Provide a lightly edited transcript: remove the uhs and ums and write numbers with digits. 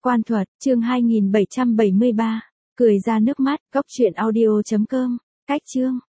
Quan thuật, chương 2773. Cười ra nước mắt, góc truyện audio.com. Cách chương.